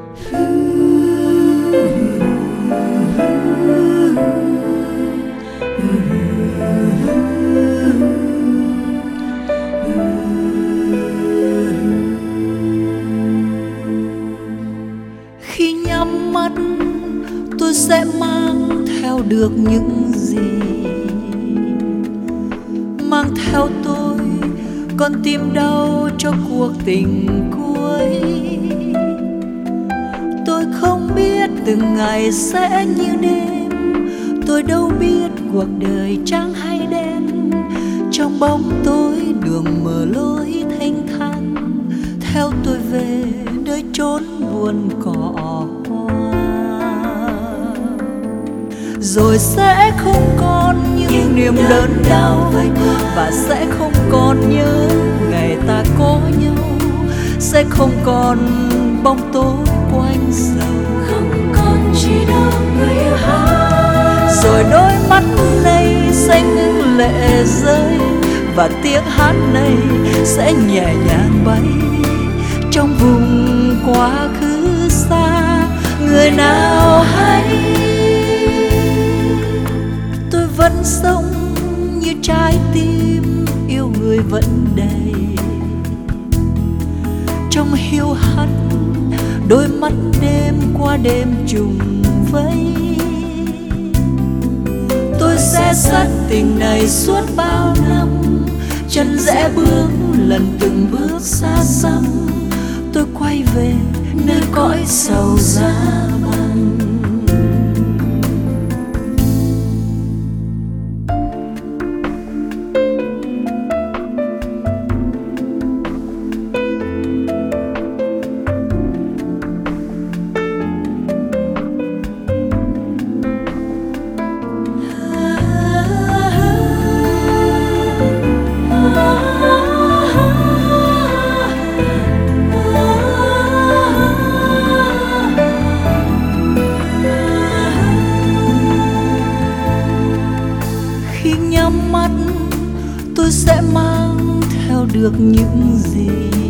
Khi nhắm mắt tôi sẽ mang theo được những gì, mang theo tôi con tim đau cho cuộc tình cuối. Tôi không biết từng ngày sẽ như đêm, tôi đâu biết cuộc đời trắng hay đen. Trong bóng tối đường mở lối thênh thang, theo tôi về nơi chốn buồn cỏ hoa. Rồi sẽ không còn những niềm đớn đau, và sẽ không còn nhớ ngày ta có nhau. Sẽ không còn bóng tối quanh dầu, không còn chỉ đâu người yêu hát. rồi đôi mắt này sẽ ngưng lệ rơi, và tiếng hát này sẽ nhẹ nhàng bay trong vùng quá khứ xa. Người nào hay tôi vẫn sống như trái tim yêu người vẫn đầy. Trong hiu hắt đôi mắt đêm qua đêm trùng vây, tôi sẽ dắt tình này suốt bao năm. Chân rẽ bước lần từng bước xa xăm, tôi quay về nơi cõi sầu giá băng. Khi nhắm mắt tôi sẽ mang theo được những gì,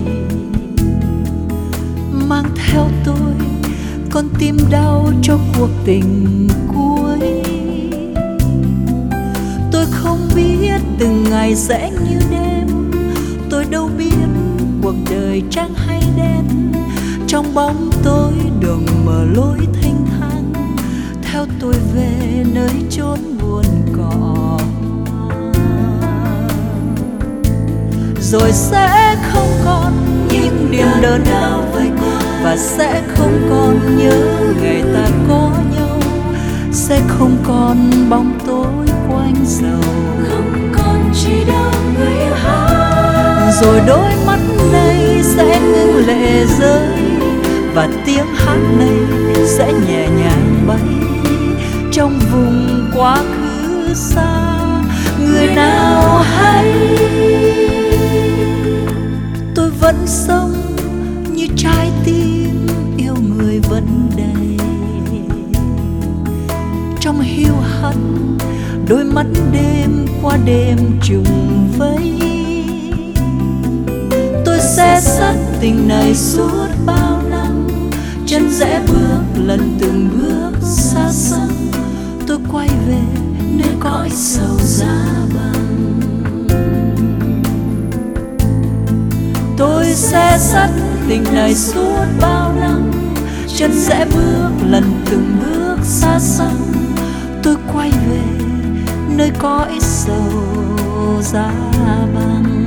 mang theo tôi con tim đau cho cuộc tình cuối. Tôi không biết từng ngày sẽ như đêm, tôi đâu biết cuộc đời trắng hay đen. Trong bóng tối đường mở lối thênh thang, theo tôi về nơi chốn buồn cỏ. Rồi sẽ không còn những niềm đớn đau, và sẽ không còn nhớ ngày ta có nhau. Sẽ không còn bóng tối quanh dầu, Không còn chỉ đâu người yêu hát. rồi đôi mắt này sẽ ngưng lệ rơi, và tiếng hát này sẽ nhẹ nhàng bay trong vùng quá khứ xa. Người nào hay tôi vẫn sống như trái tim yêu người vẫn đầy. Trong hiu hắt đôi mắt đêm qua đêm trùng vây, tôi sẽ dắt tình này suốt bao năm. Chân rẽ bước lần từng bước xa xăm, tôi quay về nơi cõi sầu giá băng. Tôi sẽ dắt tình này suốt bao năm. Chân rẽ bước lần từng bước xa xăm, tôi quay về nơi cõi sầu giá băng.